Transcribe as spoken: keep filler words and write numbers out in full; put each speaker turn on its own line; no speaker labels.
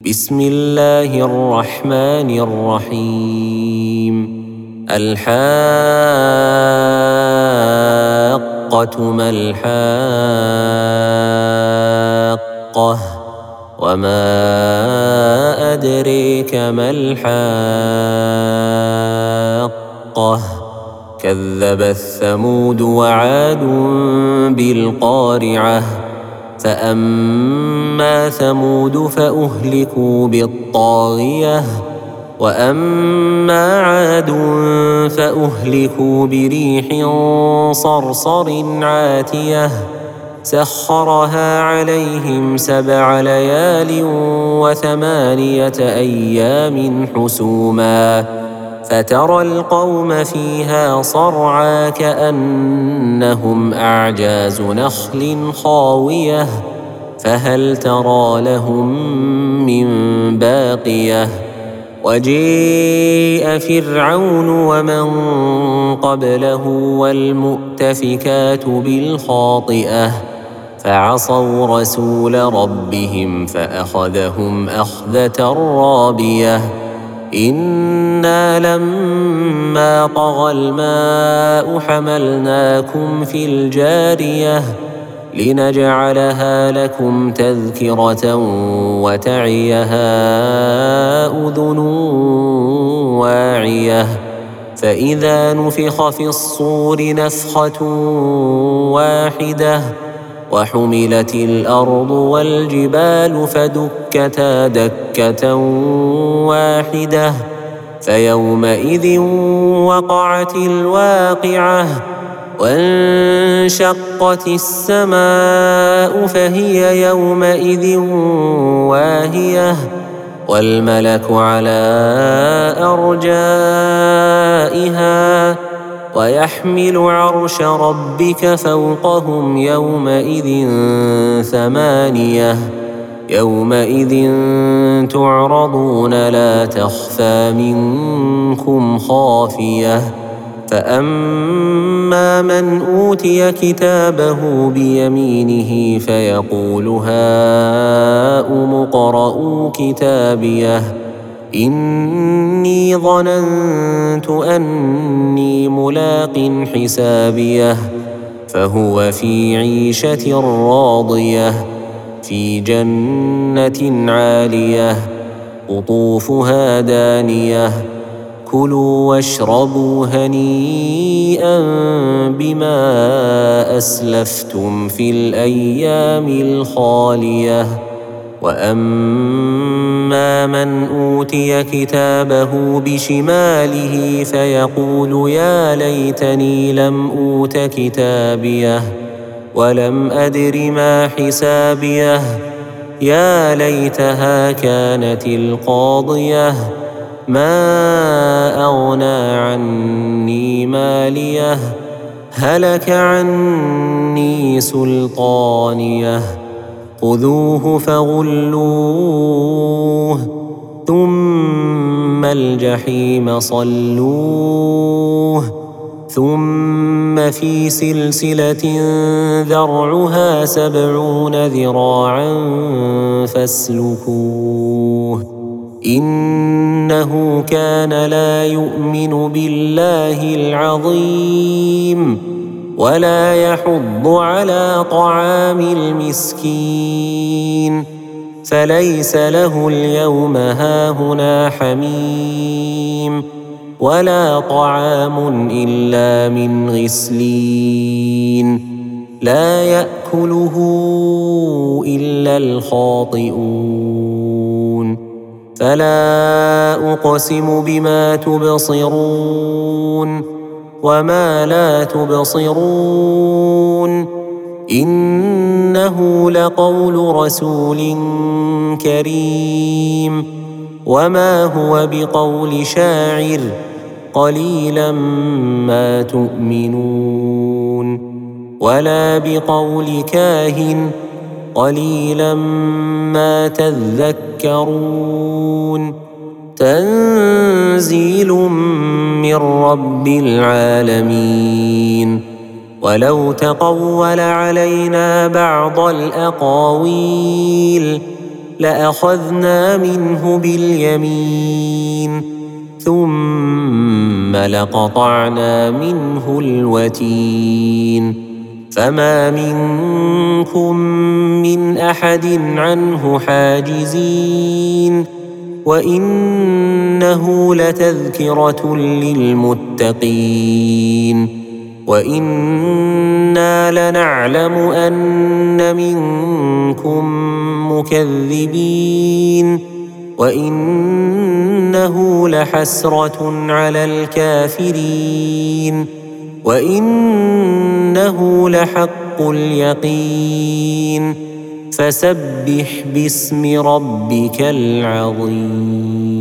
بسم الله الرحمن الرحيم. الحاقة ما الحاقة وما أدريك ما الحاقة كذبت ثمود وعاد بالقارعة فأما ثمود فأهلكوا بالطاغية وأما عاد فأهلكوا بريح صرصر عاتية سخرها عليهم سبع ليال وثمانية أيام حسوما فترى القوم فيها صرعى كأنهم أعجاز نخل خاوية فهل ترى لهم من باقية وجيء فرعون ومن قبله والمؤتفكات بالخاطئة فعصوا رسول ربهم فأخذهم أخذة رابية إنا لما طغى الماء حملناكم في الجارية لنجعلها لكم تذكرة وتعيها أذن واعية فإذا نفخ في الصور نفخة واحدة وحملت الأرض والجبال فدكتا دكة واحدة فيومئذ وقعت الواقعة وانشقت السماء فهي يومئذ واهية والملك على أرجائها ويحمل عرش ربك فوقهم يومئذ ثمانية يومئذ تعرضون لا تخفى منكم خافية فأما من أوتي كتابه بيمينه فيقول هاؤم اقرءوا كتابيه إني ظننت أني ملاق حسابيه فهو في عيشة راضية في جنة عالية قطوفها دانية كلوا واشربوا هنيئا بما أسلفتم في الأيام الخالية وأما من أوتي كتابه بشماله فيقول يا ليتني لم أوت كتابيه ولم أدر ما حسابيه يا ليتها كانت القاضية ما أغنى عني ماليه هلك عني سلطانيه خذوه فغلوه ثم الجحيم صلوه ثم في سلسلة ذرعها سبعون ذراعا فاسلكوه إنه كان لا يؤمن بالله العظيم ولا يحض على طعام المسكين فليس له اليوم هاهنا حميم ولا طعام إلا من غسلين لا يأكله إلا الخاطئون فلا أقسم بما تبصرون وما لا تبصرون إنه لقول رسول كريم وما هو بقول شاعر قليلا ما تؤمنون ولا بقول كاهن قليلا ما تذكرون تنزيل من رب العالمين ولو تقول علينا بعض الأقاويل لأخذنا منه باليمين ثم لقطعنا منه الوتين فما منكم من أحد عنه حاجزين وإنه لتذكرة للمتقين وإنا لنعلم أن منكم مكذبين وإنه لحسرة على الكافرين وإنه لحق اليقين فسبح باسم ربك العظيم.